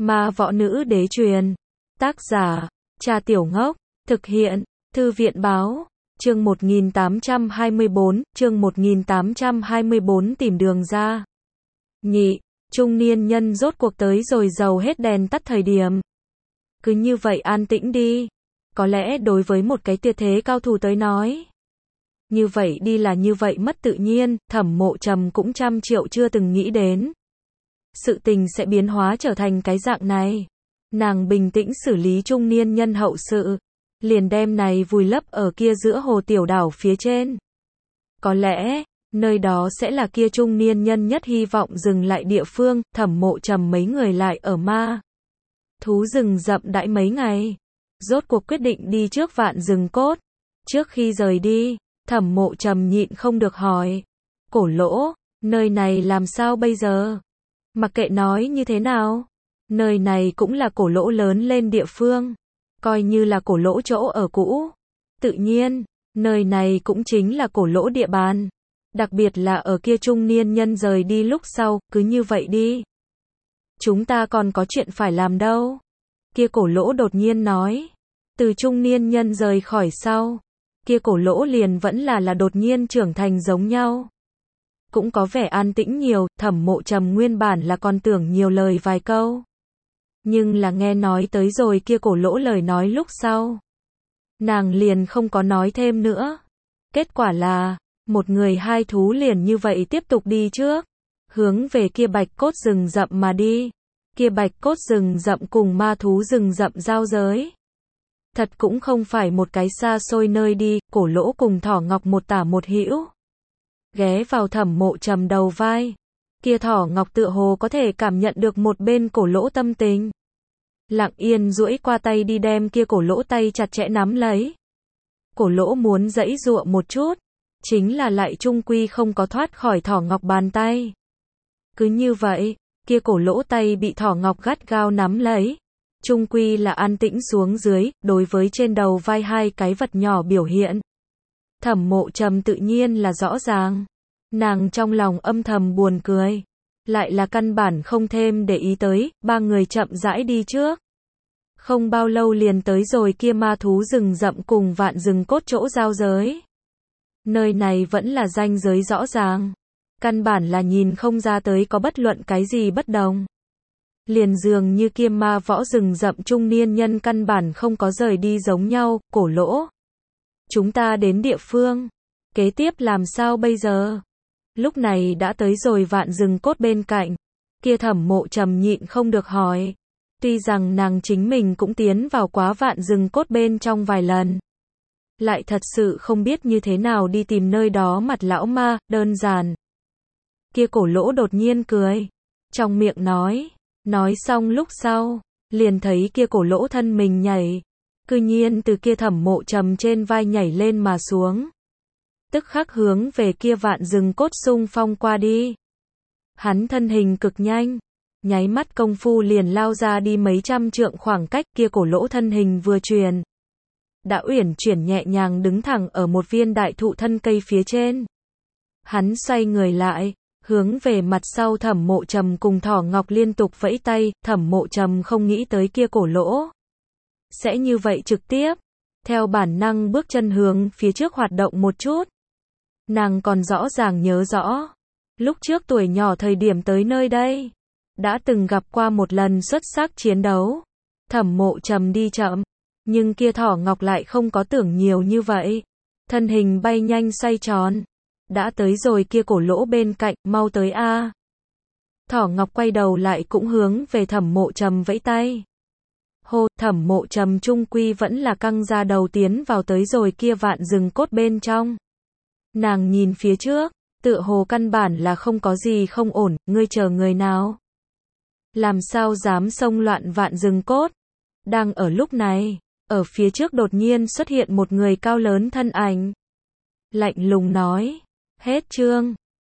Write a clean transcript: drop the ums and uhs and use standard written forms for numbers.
Ma võ nữ đế truyền. Tác giả, Cha Tiểu Ngốc. Thực hiện, Thư viện báo. Chương 1824, tìm đường ra. Nhị, trung niên nhân rốt cuộc tới rồi, dầu hết đèn tắt thời điểm. Cứ như vậy an tĩnh đi. Có lẽ đối với một cái tuyệt thế cao thủ tới nói, như vậy đi là như vậy mất tự nhiên, Thẩm Mộ Trầm cũng trăm triệu chưa từng nghĩ đến. Sự tình sẽ biến hóa trở thành cái dạng này. Nàng bình tĩnh xử lý trung niên nhân hậu sự, liền đem này vùi lấp ở kia giữa hồ tiểu đảo phía trên. Có lẽ, nơi đó sẽ là kia trung niên nhân nhất hy vọng dừng lại địa phương. Thẩm Mộ Trầm mấy người lại ở ma thú rừng rậm đãi mấy ngày, rốt cuộc quyết định đi trước Vạn Rừng Cốt. Trước khi rời đi, Thẩm Mộ Trầm nhịn không được hỏi, Cổ Lỗ, nơi này làm sao bây giờ? Mặc kệ nói như thế nào, nơi này cũng là Cổ Lỗ lớn lên địa phương, coi như là Cổ Lỗ chỗ ở cũ. Tự nhiên, nơi này cũng chính là Cổ Lỗ địa bàn. Đặc biệt là ở kia trung niên nhân rời đi lúc sau, cứ như vậy đi. Chúng ta còn có chuyện phải làm đâu. Kia Cổ Lỗ đột nhiên nói. Từ trung niên nhân rời khỏi sau, kia Cổ Lỗ liền vẫn là đột nhiên trưởng thành giống nhau. Cũng có vẻ an tĩnh nhiều. Thẩm Mộ Trầm nguyên bản là còn tưởng nhiều lời vài câu, nhưng là nghe nói tới rồi kia Cổ Lỗ lời nói lúc sau, nàng liền không có nói thêm nữa. Kết quả là, một người hai thú liền như vậy tiếp tục đi trước, hướng về kia Bạch Cốt rừng rậm mà đi. Kia Bạch Cốt rừng rậm cùng ma thú rừng rậm giao giới, thật cũng không phải một cái xa xôi nơi đi. Cổ Lỗ cùng Thỏ Ngọc một tả một hữu, ghé vào Thẩm Mộ Trầm đầu vai. Kia Thỏ Ngọc tựa hồ có thể cảm nhận được một bên Cổ Lỗ tâm tình, lặng yên duỗi qua tay đi đem kia Cổ Lỗ tay chặt chẽ nắm lấy. Cổ Lỗ muốn giãy giụa một chút, chính là lại chung quy không có thoát khỏi Thỏ Ngọc bàn tay. Cứ như vậy, kia Cổ Lỗ tay bị Thỏ Ngọc gắt gao nắm lấy, chung quy là an tĩnh xuống dưới. Đối với trên đầu vai hai cái vật nhỏ biểu hiện, Thẩm Mộ Trầm tự nhiên là rõ ràng. Nàng trong lòng âm thầm buồn cười, lại là căn bản không thêm để ý tới. Ba người chậm rãi đi trước, không bao lâu liền tới rồi kia ma thú rừng rậm cùng Vạn Rừng Cốt chỗ giao giới. Nơi này vẫn là ranh giới rõ ràng, căn bản là nhìn không ra tới có bất luận cái gì bất đồng. Liền dường như kia ma võ rừng rậm trung niên nhân căn bản không có rời đi giống nhau. Cổ Lỗ, chúng ta đến địa phương, kế tiếp làm sao bây giờ? Lúc này đã tới rồi Vạn Rừng Cốt bên cạnh, kia Thẩm Mộ Trầm nhịn không được hỏi. Tuy rằng nàng chính mình cũng tiến vào quá Vạn Rừng Cốt bên trong vài lần, lại thật sự không biết như thế nào đi tìm nơi đó mặt lão ma. Đơn giản. Kia Cổ Lỗ đột nhiên cười, trong miệng nói xong lúc sau, liền thấy kia Cổ Lỗ thân mình nhảy, cư nhiên từ kia Thẩm Mộ Trầm trên vai nhảy lên mà xuống, tức khắc hướng về kia Vạn Rừng Cốt xung phong qua đi. Hắn thân hình cực nhanh, nháy mắt công phu liền lao ra đi mấy trăm trượng khoảng cách. Kia Cổ Lỗ thân hình vừa chuyển, đã uyển chuyển nhẹ nhàng đứng thẳng ở một viên đại thụ thân cây phía trên. Hắn xoay người lại, hướng về mặt sau Thẩm Mộ Trầm cùng Thỏ Ngọc liên tục vẫy tay. Thẩm Mộ Trầm không nghĩ tới kia Cổ Lỗ sẽ như vậy trực tiếp, theo bản năng bước chân hướng phía trước hoạt động một chút. Nàng còn rõ ràng nhớ rõ, lúc trước tuổi nhỏ thời điểm tới nơi đây, đã từng gặp qua một lần xuất sắc chiến đấu. Thẩm Mộ Trầm đi chậm, nhưng kia Thỏ Ngọc lại không có tưởng nhiều như vậy, thân hình bay nhanh xoay tròn, đã tới rồi kia Cổ Lỗ bên cạnh. Mau tới a. Thỏ Ngọc quay đầu lại cũng hướng về Thẩm Mộ Trầm vẫy tay. Hô. Thẩm Mộ Trầm trung quy vẫn là căng ra đầu tiến vào tới rồi kia Vạn Rừng Cốt bên trong. Nàng nhìn phía trước, tựa hồ căn bản là không có gì không ổn. Ngươi chờ người nào? Làm sao dám xông loạn Vạn Rừng Cốt? Đang ở lúc này, ở phía trước đột nhiên xuất hiện một người cao lớn thân ảnh, lạnh lùng nói. Hết chương.